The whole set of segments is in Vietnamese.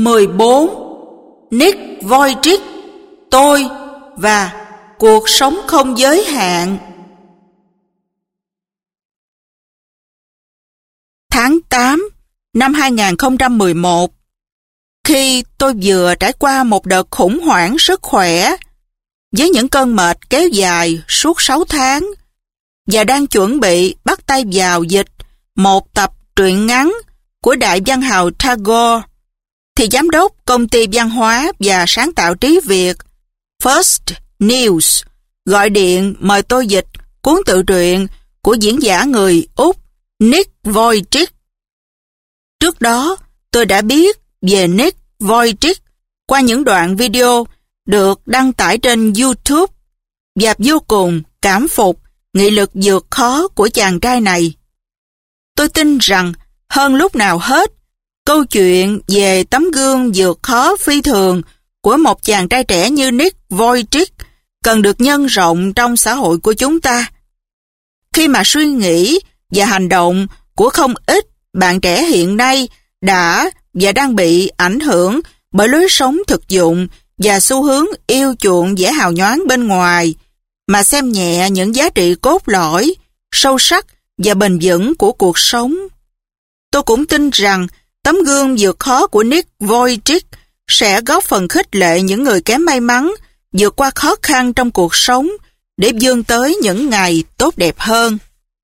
14. Nick Vujicic, tôi và cuộc sống không giới hạn. Tháng 8 năm 2011, khi tôi vừa trải qua một đợt khủng hoảng sức khỏe với những cơn mệt kéo dài suốt 6 tháng và đang chuẩn bị bắt tay vào dịch một tập truyện ngắn của đại văn hào Tagore, thì giám đốc công ty văn hóa và sáng tạo trí Việt First News gọi điện mời tôi dịch cuốn tự truyện của diễn giả người Úc Nick Vujicic. Trước đó, tôi đã biết về Nick Vujicic qua những đoạn video được đăng tải trên YouTube và vô cùng cảm phục nghị lực vượt khó của chàng trai này. Tôi tin rằng hơn lúc nào hết, câu chuyện về tấm gương vượt khó phi thường của một chàng trai trẻ như Nick Vujicic cần được nhân rộng trong xã hội của chúng ta. Khi mà suy nghĩ và hành động của không ít bạn trẻ hiện nay đã và đang bị ảnh hưởng bởi lối sống thực dụng và xu hướng yêu chuộng vẻ hào nhoáng bên ngoài, mà xem nhẹ những giá trị cốt lõi, sâu sắc và bền vững của cuộc sống. Tôi cũng tin rằng tấm gương vượt khó của Nick Vujicic sẽ góp phần khích lệ những người kém may mắn vượt qua khó khăn trong cuộc sống để vươn tới những ngày tốt đẹp hơn.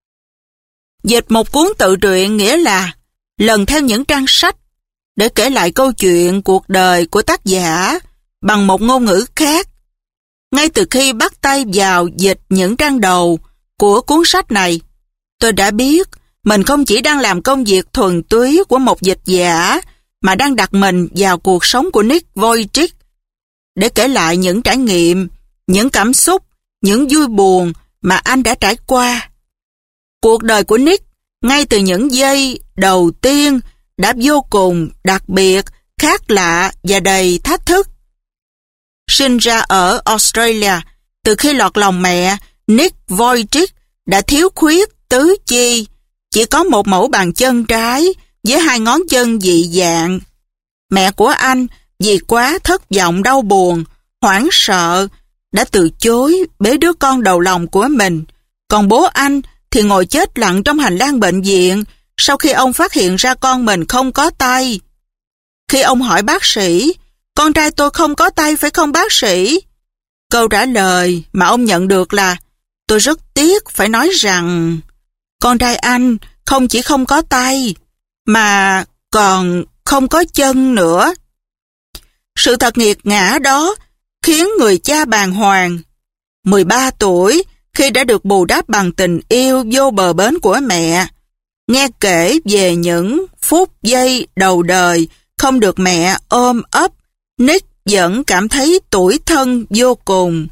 Dịch một cuốn tự truyện nghĩa là lần theo những trang sách để kể lại câu chuyện cuộc đời của tác giả bằng một ngôn ngữ khác. Ngay từ khi bắt tay vào dịch những trang đầu của cuốn sách này, tôi đã biết mình không chỉ đang làm công việc thuần túy của một dịch giả, mà đang đặt mình vào cuộc sống của Nick Vujicic để kể lại những trải nghiệm, những cảm xúc, những vui buồn mà anh đã trải qua. Cuộc đời của Nick ngay từ những giây đầu tiên đã vô cùng đặc biệt, khác lạ và đầy thách thức. Sinh ra ở Australia, từ khi lọt lòng mẹ, Nick Vujicic đã thiếu khuyết tứ chi, chỉ có một mẫu bàn chân trái với 2 ngón chân dị dạng. Mẹ của anh vì quá thất vọng, đau buồn, hoảng sợ đã từ chối bế đứa con đầu lòng của mình, còn bố anh thì ngồi chết lặng trong hành lang bệnh viện sau khi ông phát hiện ra con mình không có tay. Khi ông hỏi bác sĩ, con trai tôi không có tay phải không bác sĩ? Câu trả lời mà ông nhận được là, tôi rất tiếc phải nói rằng con trai anh không chỉ không có tay, mà còn không có chân nữa. Sự thật nghiệt ngã đó khiến người cha bàng hoàng. 13 tuổi, khi đã được bù đắp bằng tình yêu vô bờ bến của mẹ, nghe kể về những phút giây đầu đời không được mẹ ôm ấp, Nick vẫn cảm thấy tủi thân vô cùng.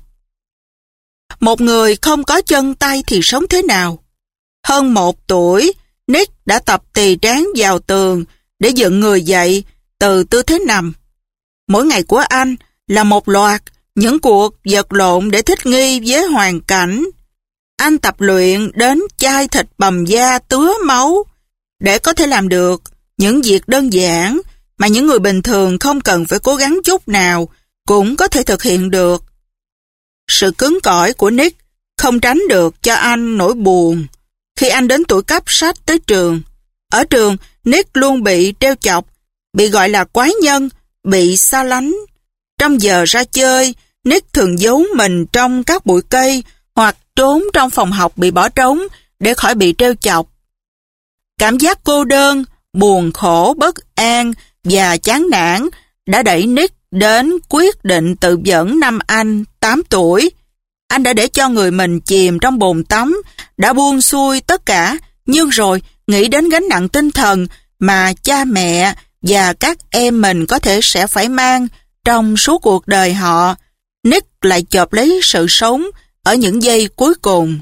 Một người không có chân tay thì sống thế nào? Hơn 1 tuổi, Nick đã tập tì trán vào tường để dựng người dậy từ tư thế nằm. Mỗi ngày của anh là một loạt những cuộc vật lộn để thích nghi với hoàn cảnh. Anh tập luyện đến chai thịt bầm da tứa máu để có thể làm được những việc đơn giản mà những người bình thường không cần phải cố gắng chút nào cũng có thể thực hiện được. Sự cứng cỏi của Nick không tránh được cho anh nỗi buồn khi anh đến tuổi cấp sách tới trường. Ở trường, Nick luôn bị trêu chọc, bị gọi là quái nhân, bị xa lánh. Trong giờ ra chơi, Nick thường giấu mình trong các bụi cây hoặc trốn trong phòng học bị bỏ trống để khỏi bị trêu chọc. Cảm giác cô đơn, buồn khổ, bất an và chán nản đã đẩy Nick đến quyết định tự vẫn năm anh 8 tuổi. Anh đã để cho người mình chìm trong bồn tắm, đã buông xuôi tất cả, nhưng rồi nghĩ đến gánh nặng tinh thần mà cha mẹ và các em mình có thể sẽ phải mang trong suốt cuộc đời họ. Nick lại chộp lấy sự sống ở những giây cuối cùng.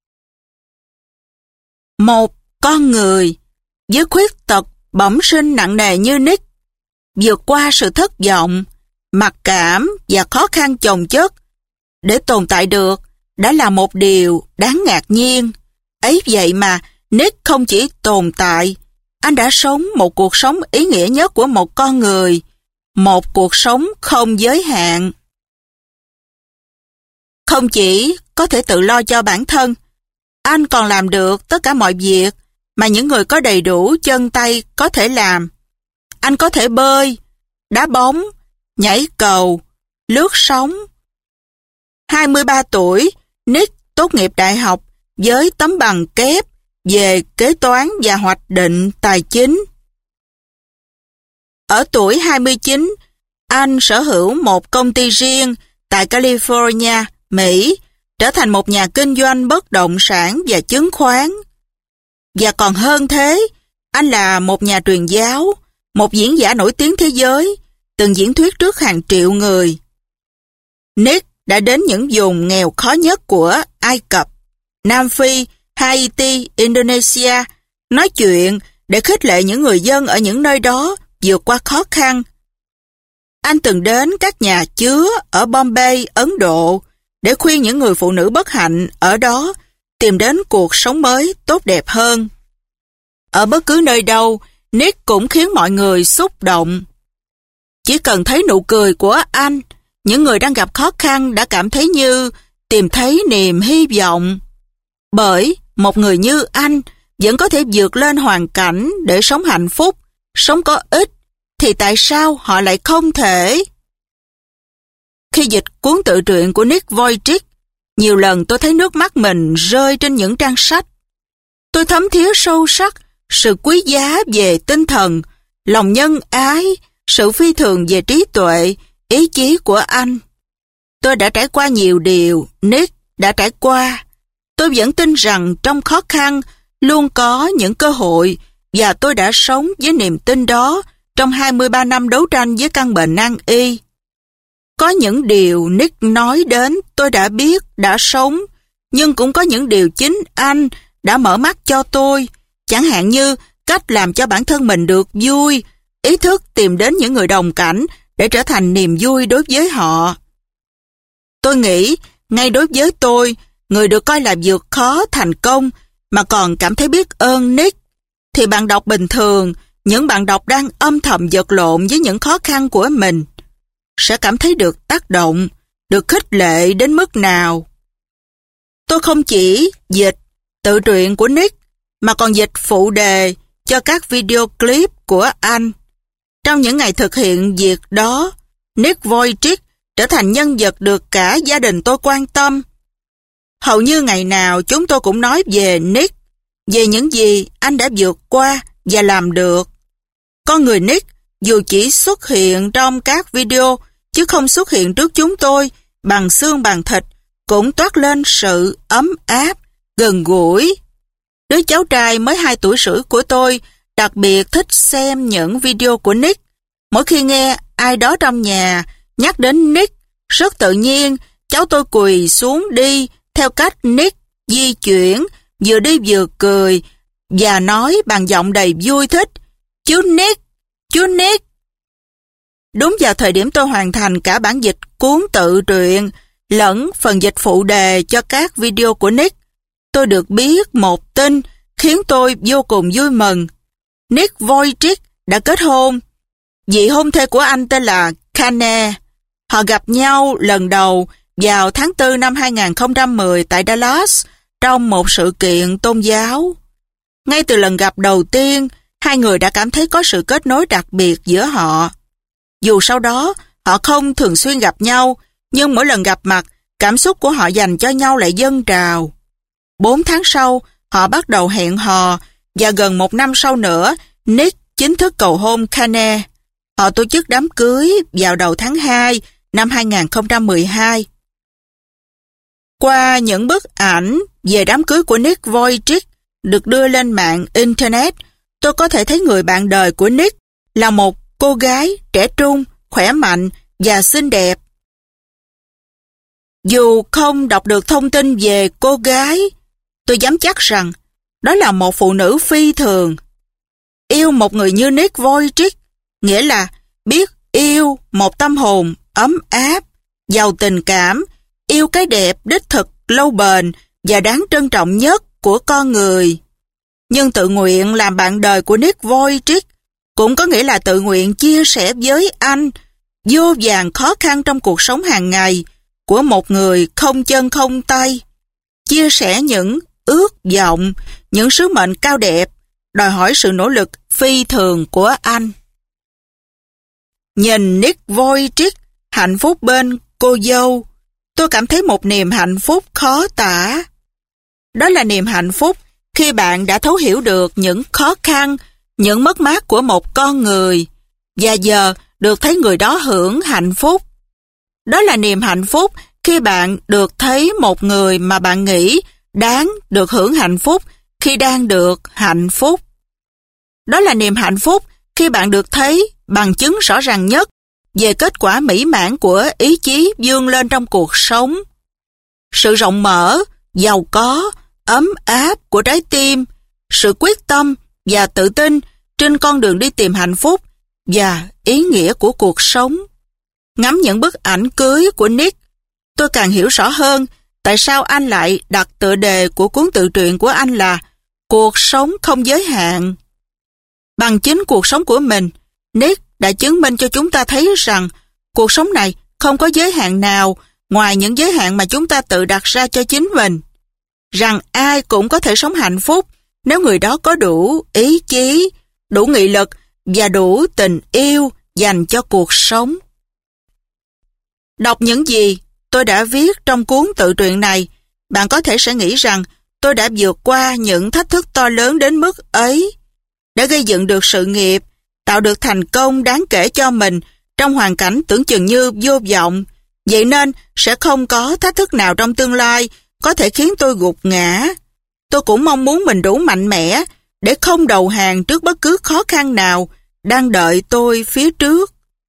Một con người với khuyết tật bẩm sinh nặng nề như Nick vượt qua sự thất vọng, mặc cảm và khó khăn chồng chất để tồn tại được đã là một điều đáng ngạc nhiên. Ấy vậy mà Nick không chỉ tồn tại, anh đã sống một cuộc sống ý nghĩa nhất của một con người một cuộc sống không giới hạn. Không chỉ có thể tự lo cho bản thân, anh còn làm được tất cả mọi việc mà những người có đầy đủ chân tay có thể làm. Anh có thể bơi, đá bóng, nhảy cầu, lướt sóng. 23 tuổi, Nick tốt nghiệp đại học với tấm bằng kép về kế toán và hoạch định tài chính. Ở tuổi 29, anh sở hữu một công ty riêng tại California, Mỹ, trở thành một nhà kinh doanh bất động sản và chứng khoán. Và còn hơn thế, anh là một nhà truyền giáo, một diễn giả nổi tiếng thế giới, từng diễn thuyết trước hàng triệu người. Nick đã đến những vùng nghèo khó nhất của Ai Cập, Nam Phi, Haiti, Indonesia, nói chuyện để khích lệ những người dân ở những nơi đó vượt qua khó khăn. Anh từng đến các nhà chứa ở Bombay, Ấn Độ để khuyên những người phụ nữ bất hạnh ở đó tìm đến cuộc sống mới tốt đẹp hơn. Ở bất cứ nơi đâu, Nick cũng khiến mọi người xúc động. Chỉ cần thấy nụ cười của anh, những người đang gặp khó khăn đã cảm thấy như tìm thấy niềm hy vọng. Bởi một người như anh vẫn có thể vượt lên hoàn cảnh để sống hạnh phúc, sống có ích, thì tại sao họ lại không thể? Khi dịch cuốn tự truyện của Nick Vujicic, nhiều lần tôi thấy nước mắt mình rơi trên những trang sách. Tôi thấm thía sâu sắc sự quý giá về tinh thần, lòng nhân ái, sự phi thường về trí tuệ, ý chí của anh. Tôi đã trải qua nhiều điều Nick đã trải qua. Tôi vẫn tin rằng trong khó khăn luôn có những cơ hội, và tôi đã sống với niềm tin đó trong 23 năm đấu tranh với căn bệnh nan y. Có những điều Nick nói đến tôi đã biết, đã sống, nhưng cũng có những điều chính anh đã mở mắt cho tôi, chẳng hạn như cách làm cho bản thân mình được vui, ý thức tìm đến những người đồng cảnh để trở thành niềm vui đối với họ. Tôi nghĩ, ngay đối với tôi, người được coi là vượt khó thành công mà còn cảm thấy biết ơn Nick, thì bạn đọc bình thường, những bạn đọc đang âm thầm vật lộn với những khó khăn của mình, sẽ cảm thấy được tác động, được khích lệ đến mức nào. Tôi không chỉ dịch tự truyện của Nick, mà còn dịch phụ đề cho các video clip của anh. Trong những ngày thực hiện việc đó, Nick Vujicic trở thành nhân vật được cả gia đình tôi quan tâm. Hầu như ngày nào chúng tôi cũng nói về Nick, về những gì anh đã vượt qua và làm được. Con người Nick, dù chỉ xuất hiện trong các video, chứ không xuất hiện trước chúng tôi bằng xương bằng thịt, cũng toát lên sự ấm áp, gần gũi. Đứa cháu trai mới 2 tuổi rưỡi của tôi đặc biệt thích xem những video của Nick. Mỗi khi nghe ai đó trong nhà nhắc đến Nick, rất tự nhiên cháu tôi quỳ xuống đi theo cách Nick di chuyển, vừa đi vừa cười và nói bằng giọng đầy vui thích: "Chú Nick, chú Nick." Đúng vào thời điểm tôi hoàn thành cả bản dịch cuốn tự truyện lẫn phần dịch phụ đề cho các video của Nick, tôi được biết một tin khiến tôi vô cùng vui mừng. Nick Vujicic đã kết hôn. Vị hôn thê của anh tên là Kane. Họ gặp nhau lần đầu vào tháng 4 năm 2010 tại Dallas trong một sự kiện tôn giáo. Ngay từ lần gặp đầu tiên, hai người đã cảm thấy có sự kết nối đặc biệt giữa họ. Dù sau đó họ không thường xuyên gặp nhau, nhưng mỗi lần gặp mặt, cảm xúc của họ dành cho nhau lại dâng trào. 4 tháng sau, họ bắt đầu hẹn hò, và gần 1 năm sau nữa, Nick chính thức cầu hôn Kane. Họ tổ chức đám cưới vào đầu tháng 2 năm 2012. Qua những bức ảnh về đám cưới của Nick Vujicic được đưa lên mạng Internet, tôi có thể thấy người bạn đời của Nick là một cô gái trẻ trung, khỏe mạnh và xinh đẹp. Dù không đọc được thông tin về cô gái, tôi dám chắc rằng đó là một phụ nữ phi thường. Yêu một người như Nick Vujicic nghĩa là biết yêu một tâm hồn ấm áp, giàu tình cảm, yêu cái đẹp đích thực lâu bền và đáng trân trọng nhất của con người. Nhưng tự nguyện làm bạn đời của Nick Vujicic, cũng có nghĩa là tự nguyện chia sẻ với anh vô vàn khó khăn trong cuộc sống hàng ngày của một người không chân không tay, chia sẻ những ước vọng, những sứ mệnh cao đẹp, đòi hỏi sự nỗ lực phi thường của anh. Nhìn Nick Vujicic hạnh phúc bên cô dâu, tôi cảm thấy một niềm hạnh phúc khó tả. Đó là niềm hạnh phúc khi bạn đã thấu hiểu được những khó khăn, những mất mát của một con người, và giờ được thấy người đó hưởng hạnh phúc. Đó là niềm hạnh phúc khi bạn được thấy một người mà bạn nghĩ đáng được hưởng hạnh phúc khi đang được hạnh phúc. Đó là niềm hạnh phúc khi bạn được thấy bằng chứng rõ ràng nhất về kết quả mỹ mãn của ý chí vươn lên trong cuộc sống. Sự rộng mở, giàu có, ấm áp của trái tim, sự quyết tâm và tự tin trên con đường đi tìm hạnh phúc và ý nghĩa của cuộc sống. Ngắm những bức ảnh cưới của Nick, tôi càng hiểu rõ hơn tại sao anh lại đặt tựa đề của cuốn tự truyện của anh là Cuộc sống không giới hạn. Bằng chính cuộc sống của mình, Nick đã chứng minh cho chúng ta thấy rằng cuộc sống này không có giới hạn nào ngoài những giới hạn mà chúng ta tự đặt ra cho chính mình. Rằng ai cũng có thể sống hạnh phúc nếu người đó có đủ ý chí, đủ nghị lực và đủ tình yêu dành cho cuộc sống. Đọc những gì tôi đã viết trong cuốn tự truyện này, bạn có thể sẽ nghĩ rằng tôi đã vượt qua những thách thức to lớn đến mức ấy, đã gây dựng được sự nghiệp, tạo được thành công đáng kể cho mình trong hoàn cảnh tưởng chừng như vô vọng. Vậy nên sẽ không có thách thức nào trong tương lai có thể khiến tôi gục ngã. Tôi cũng mong muốn mình đủ mạnh mẽ để không đầu hàng trước bất cứ khó khăn nào đang đợi tôi phía trước.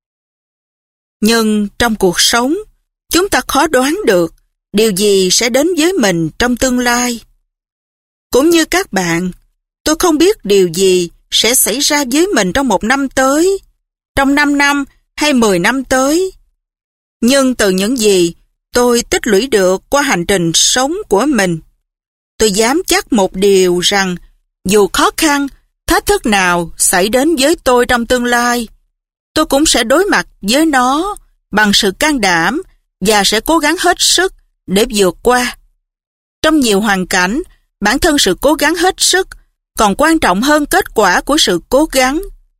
Nhưng trong cuộc sống, chúng ta khó đoán được điều gì sẽ đến với mình trong tương lai. Cũng như các bạn, tôi không biết điều gì sẽ xảy ra với mình trong 1 năm tới, trong 5 năm hay 10 năm tới. Nhưng từ những gì tôi tích lũy được qua hành trình sống của mình, tôi dám chắc một điều rằng dù khó khăn, thách thức nào xảy đến với tôi trong tương lai, tôi cũng sẽ đối mặt với nó bằng sự can đảm và sẽ cố gắng hết sức để vượt qua. Trong nhiều hoàn cảnh, bản thân sự cố gắng hết sức còn quan trọng hơn kết quả của sự cố gắng.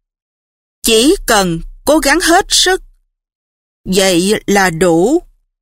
Chỉ cần cố gắng hết sức, vậy là đủ.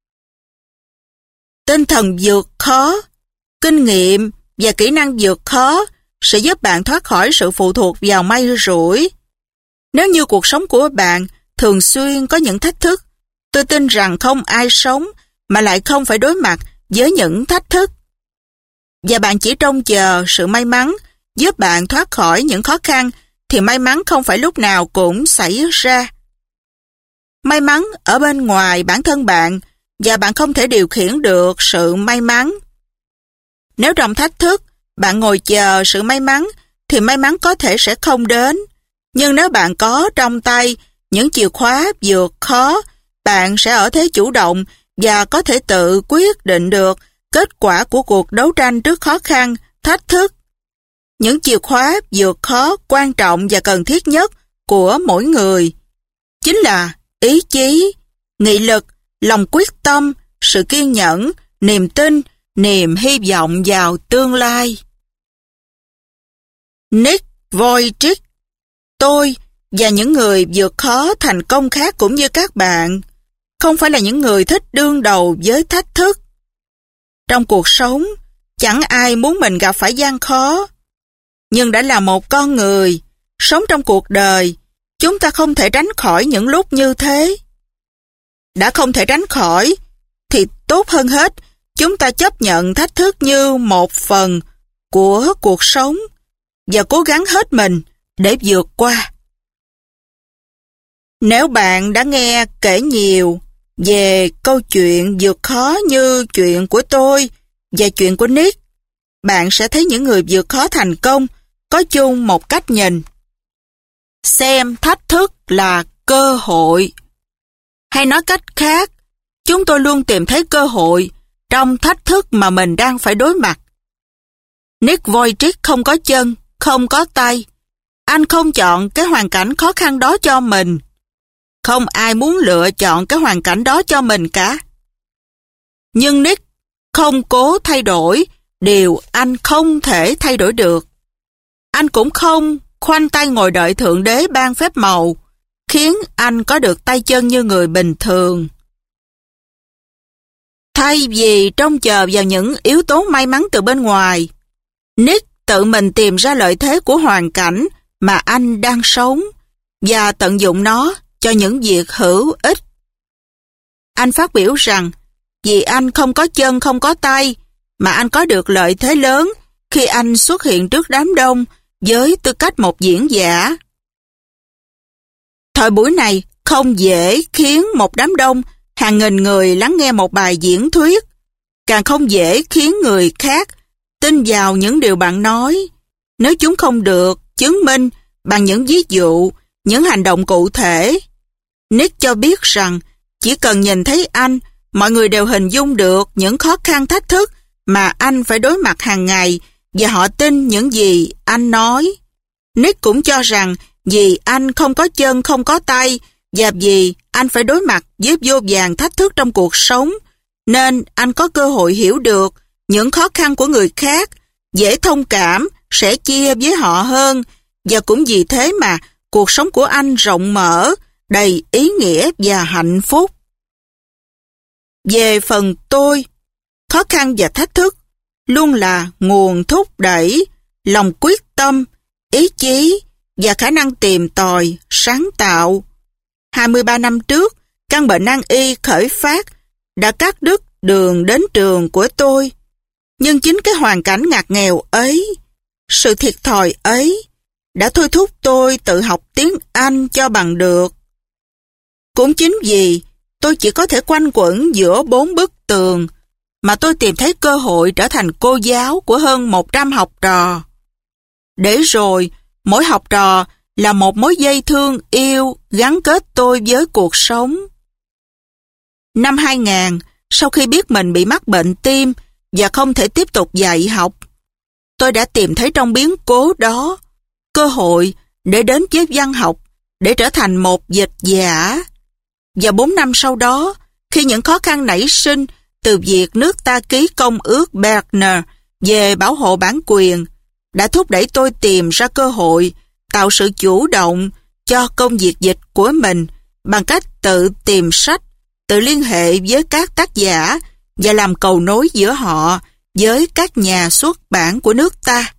Tinh thần vượt khó, kinh nghiệm và kỹ năng vượt khó sẽ giúp bạn thoát khỏi sự phụ thuộc vào may rủi. Nếu như cuộc sống của bạn thường xuyên có những thách thức, tôi tin rằng không ai sống mà lại không phải đối mặt với những thách thức. Và bạn chỉ trông chờ sự may mắn giúp bạn thoát khỏi những khó khăn, thì may mắn không phải lúc nào cũng xảy ra. May mắn ở bên ngoài bản thân bạn, và bạn không thể điều khiển được sự may mắn. Nếu trong thách thức, bạn ngồi chờ sự may mắn, thì may mắn có thể sẽ không đến. Nhưng nếu bạn có trong tay những chìa khóa vượt khó, bạn sẽ ở thế chủ động và có thể tự quyết định được kết quả của cuộc đấu tranh trước khó khăn, thách thức. Những chìa khóa vượt khó quan trọng và cần thiết nhất của mỗi người chính là ý chí, nghị lực, lòng quyết tâm, sự kiên nhẫn, niềm tin, niềm hy vọng vào tương lai. Nick Vujicic, tôi và những người vượt khó thành công khác cũng như các bạn không phải là những người thích đương đầu với thách thức. Trong cuộc sống, chẳng ai muốn mình gặp phải gian khó. Nhưng đã là một con người, sống trong cuộc đời, chúng ta không thể tránh khỏi những lúc như thế. Đã không thể tránh khỏi, thì tốt hơn hết, chúng ta chấp nhận thách thức như một phần của cuộc sống và cố gắng hết mình để vượt qua. Nếu bạn đã nghe kể nhiều về câu chuyện vượt khó như chuyện của tôi và chuyện của Nick, bạn sẽ thấy những người vượt khó thành công có chung một cách nhìn. Xem thách thức là cơ hội. Hay nói cách khác, chúng tôi luôn tìm thấy cơ hội trong thách thức mà mình đang phải đối mặt. Nick Vujicic không có chân, không có tay. Anh không chọn cái hoàn cảnh khó khăn đó cho mình. Không ai muốn lựa chọn cái hoàn cảnh đó cho mình cả. Nhưng Nick không cố thay đổi điều anh không thể thay đổi được. Anh cũng không khoanh tay ngồi đợi Thượng Đế ban phép màu, khiến anh có được tay chân như người bình thường. Thay vì trông chờ vào những yếu tố may mắn từ bên ngoài, Nick tự mình tìm ra lợi thế của hoàn cảnh mà anh đang sống và tận dụng nó cho những việc hữu ích. Anh phát biểu rằng vì anh không có chân không có tay mà anh có được lợi thế lớn khi anh xuất hiện trước đám đông với tư cách một diễn giả. Thời buổi này không dễ khiến một đám đông hàng nghìn người lắng nghe một bài diễn thuyết, càng không dễ khiến người khác tin vào những điều bạn nói, nếu chúng không được chứng minh bằng những ví dụ, những hành động cụ thể. Nick cho biết rằng chỉ cần nhìn thấy anh, mọi người đều hình dung được những khó khăn thách thức mà anh phải đối mặt hàng ngày và họ tin những gì anh nói. Nick cũng cho rằng vì anh không có chân không có tay và vì anh phải đối mặt với vô vàn thách thức trong cuộc sống, nên anh có cơ hội hiểu được những khó khăn của người khác, dễ thông cảm, sẻ chia với họ hơn, và cũng vì thế mà cuộc sống của anh rộng mở, đầy ý nghĩa và hạnh phúc. Về phần tôi, khó khăn và thách thức luôn là nguồn thúc đẩy, lòng quyết tâm, ý chí và khả năng tìm tòi, sáng tạo. 23 năm trước, căn bệnh nan y khởi phát đã cắt đứt đường đến trường của tôi. Nhưng chính cái hoàn cảnh ngặt nghèo ấy, sự thiệt thòi ấy, đã thôi thúc tôi tự học tiếng Anh cho bằng được. Cũng chính vì tôi chỉ có thể quanh quẩn giữa 4 bức tường, mà tôi tìm thấy cơ hội trở thành cô giáo của hơn 100 học trò. Để rồi, mỗi học trò là một mối dây thương yêu gắn kết tôi với cuộc sống. Năm 2000, sau khi biết mình bị mắc bệnh tim và không thể tiếp tục dạy học, tôi đã tìm thấy trong biến cố đó cơ hội để đến với văn học, để trở thành một dịch giả. Và 4 năm sau đó, khi những khó khăn nảy sinh từ việc nước ta ký công ước Berner về bảo hộ bản quyền, đã thúc đẩy tôi tìm ra cơ hội tạo sự chủ động cho công việc dịch của mình bằng cách tự tìm sách, tự liên hệ với các tác giả và làm cầu nối giữa họ với các nhà xuất bản của nước ta.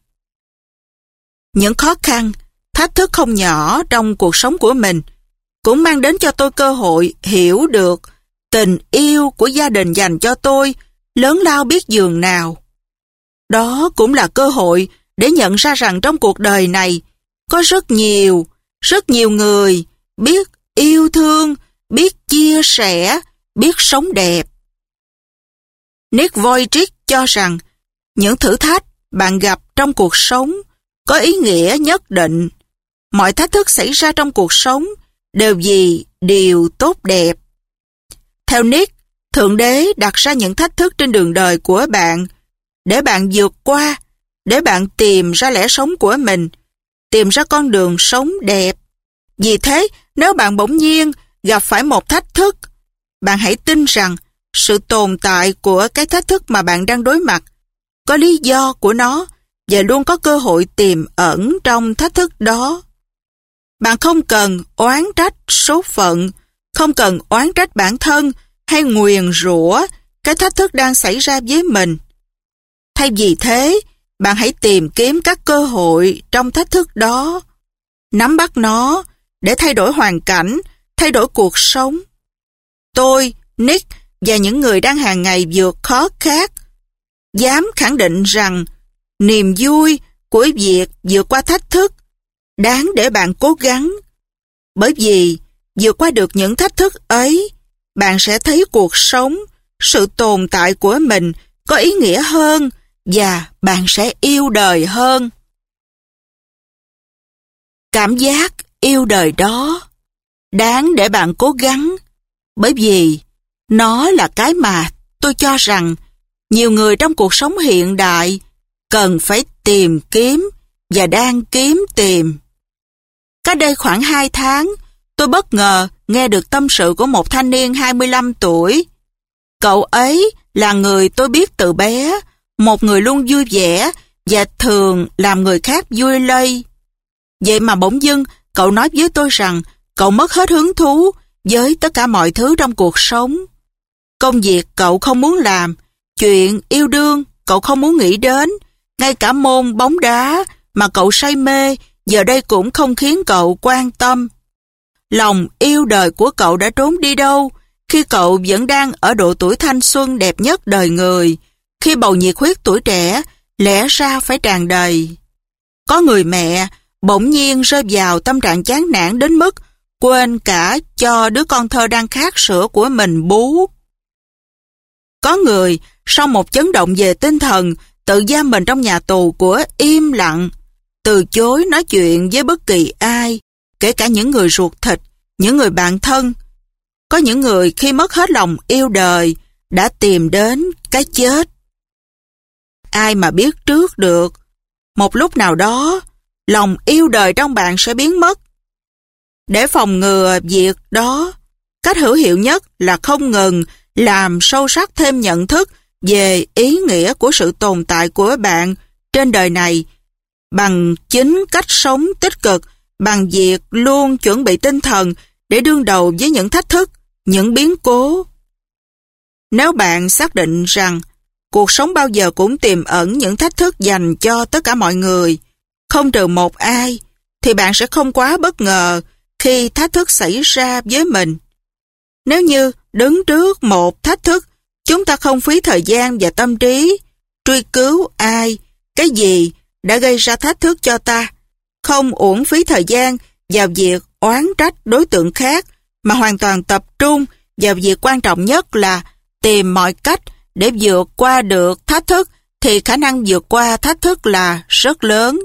Những khó khăn, thách thức không nhỏ trong cuộc sống của mình cũng mang đến cho tôi cơ hội hiểu được tình yêu của gia đình dành cho tôi lớn lao biết dường nào. Đó cũng là cơ hội để nhận ra rằng trong cuộc đời này có rất nhiều người biết yêu thương, biết chia sẻ, biết sống đẹp. Nick Vujicic cho rằng những thử thách bạn gặp trong cuộc sống có ý nghĩa nhất định. Mọi thách thức xảy ra trong cuộc sống đều vì điều tốt đẹp. Theo Nick, Thượng Đế đặt ra những thách thức trên đường đời của bạn để bạn vượt qua, để bạn tìm ra lẽ sống của mình, tìm ra con đường sống đẹp. Vì thế, nếu bạn bỗng nhiên gặp phải một thách thức, bạn hãy tin rằng sự tồn tại của cái thách thức mà bạn đang đối mặt có lý do của nó và luôn có cơ hội tiềm ẩn trong thách thức đó. Bạn không cần oán trách số phận, không cần oán trách bản thân hay nguyền rủa cái thách thức đang xảy ra với mình. Thay vì thế, bạn hãy tìm kiếm các cơ hội trong thách thức đó, nắm bắt nó để thay đổi hoàn cảnh, thay đổi cuộc sống. Tôi, Nick và những người đang hàng ngày vượt khó khác dám khẳng định rằng niềm vui của việc vượt qua thách thức đáng để bạn cố gắng. Bởi vì vượt qua được những thách thức ấy, bạn sẽ thấy cuộc sống, sự tồn tại của mình có ý nghĩa hơn và bạn sẽ yêu đời hơn. Cảm giác yêu đời đó đáng để bạn cố gắng, bởi vì nó là cái mà tôi cho rằng nhiều người trong cuộc sống hiện đại cần phải tìm kiếm và đang kiếm tìm. Cách đây khoảng 2 tháng, tôi bất ngờ nghe được tâm sự của một thanh niên 25 tuổi. Cậu ấy là người tôi biết từ bé, một người luôn vui vẻ và thường làm người khác vui lây. Vậy mà bỗng dưng cậu nói với tôi rằng cậu mất hết hứng thú với tất cả mọi thứ trong cuộc sống. Công việc cậu không muốn làm, chuyện yêu đương cậu không muốn nghĩ đến, ngay cả môn bóng đá mà cậu say mê giờ đây cũng không khiến cậu quan tâm. Lòng yêu đời của cậu đã trốn đi đâu khi cậu vẫn đang ở độ tuổi thanh xuân đẹp nhất đời người, khi bầu nhiệt huyết tuổi trẻ lẽ ra phải tràn đầy. Có người mẹ bỗng nhiên rơi vào tâm trạng chán nản đến mức quên cả cho đứa con thơ đang khát sữa của mình bú. Có người sau một chấn động về tinh thần tự giam mình trong nhà tù của im lặng, từ chối nói chuyện với bất kỳ ai, kể cả những người ruột thịt, những người bạn thân. Có những người khi mất hết lòng yêu đời đã tìm đến cái chết. Ai mà biết trước được, một lúc nào đó, lòng yêu đời trong bạn sẽ biến mất. Để phòng ngừa việc đó, cách hữu hiệu nhất là không ngừng làm sâu sắc thêm nhận thức về ý nghĩa của sự tồn tại của bạn trên đời này bằng chính cách sống tích cực, bằng việc luôn chuẩn bị tinh thần để đương đầu với những thách thức, những biến cố. Nếu bạn xác định rằng cuộc sống bao giờ cũng tiềm ẩn những thách thức dành cho tất cả mọi người, không trừ một ai, thì bạn sẽ không quá bất ngờ khi thách thức xảy ra với mình. Nếu như đứng trước một thách thức, chúng ta không phí thời gian và tâm trí truy cứu ai, cái gì đã gây ra thách thức cho ta, không uổng phí thời gian vào việc oán trách đối tượng khác, mà hoàn toàn tập trung vào việc quan trọng nhất là tìm mọi cách để vượt qua được thách thức, thì khả năng vượt qua thách thức là rất lớn.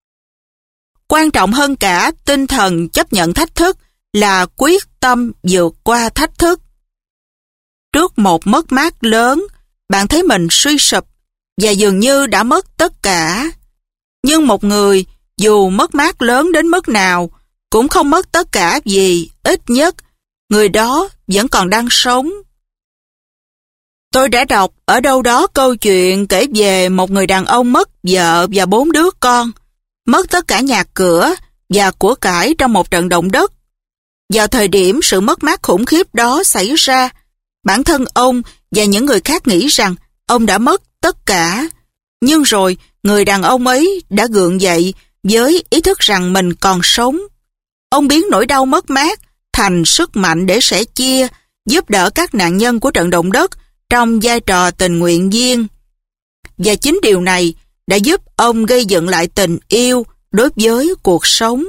Quan trọng hơn cả tinh thần chấp nhận thách thức là quyết tâm vượt qua thách thức. Trước một mất mát lớn, bạn thấy mình suy sụp và dường như đã mất tất cả. Nhưng một người dù mất mát lớn đến mức nào cũng không mất tất cả, vì ít nhất người đó vẫn còn đang sống. Tôi đã đọc ở đâu đó câu chuyện kể về một người đàn ông mất vợ và 4 đứa con, mất tất cả nhà cửa và của cải trong một trận động đất. Vào thời điểm sự mất mát khủng khiếp đó xảy ra, bản thân ông và những người khác nghĩ rằng ông đã mất tất cả. Nhưng rồi, người đàn ông ấy đã gượng dậy với ý thức rằng mình còn sống. Ông biến nỗi đau mất mát thành sức mạnh để sẻ chia, giúp đỡ các nạn nhân của trận động đất trong vai trò tình nguyện viên. Và chính điều này đã giúp ông gây dựng lại tình yêu đối với cuộc sống.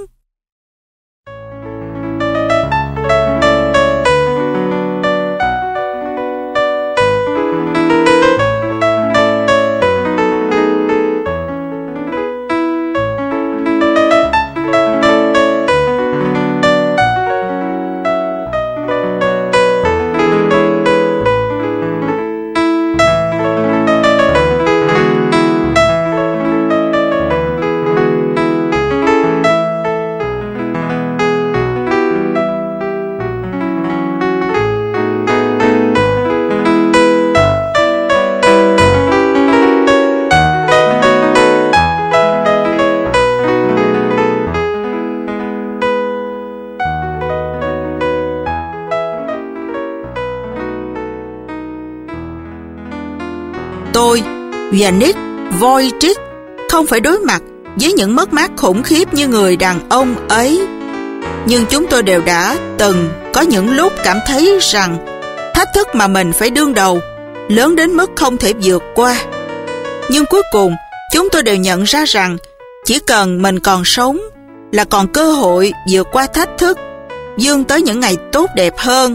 Tôi và Nick Vujicic không phải đối mặt với những mất mát khủng khiếp như người đàn ông ấy. Nhưng chúng tôi đều đã từng có những lúc cảm thấy rằng thách thức mà mình phải đương đầu lớn đến mức không thể vượt qua. Nhưng cuối cùng chúng tôi đều nhận ra rằng chỉ cần mình còn sống là còn cơ hội vượt qua thách thức, vươn tới những ngày tốt đẹp hơn.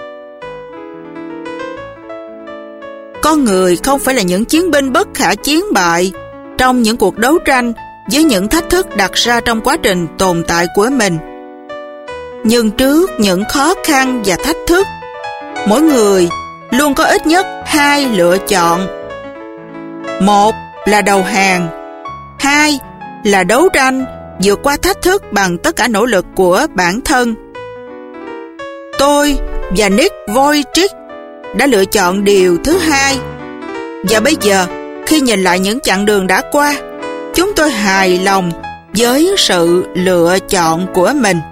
Con người không phải là những chiến binh bất khả chiến bại trong những cuộc đấu tranh với những thách thức đặt ra trong quá trình tồn tại của mình. Nhưng trước những khó khăn và thách thức, mỗi người luôn có ít nhất 2 lựa chọn. Một là đầu hàng, 2 là đấu tranh vượt qua thách thức bằng tất cả nỗ lực của bản thân. Tôi và Nick Vujicic đã lựa chọn điều thứ hai. Và bây giờ, khi nhìn lại những chặng đường đã qua, chúng tôi hài lòng với sự lựa chọn của mình.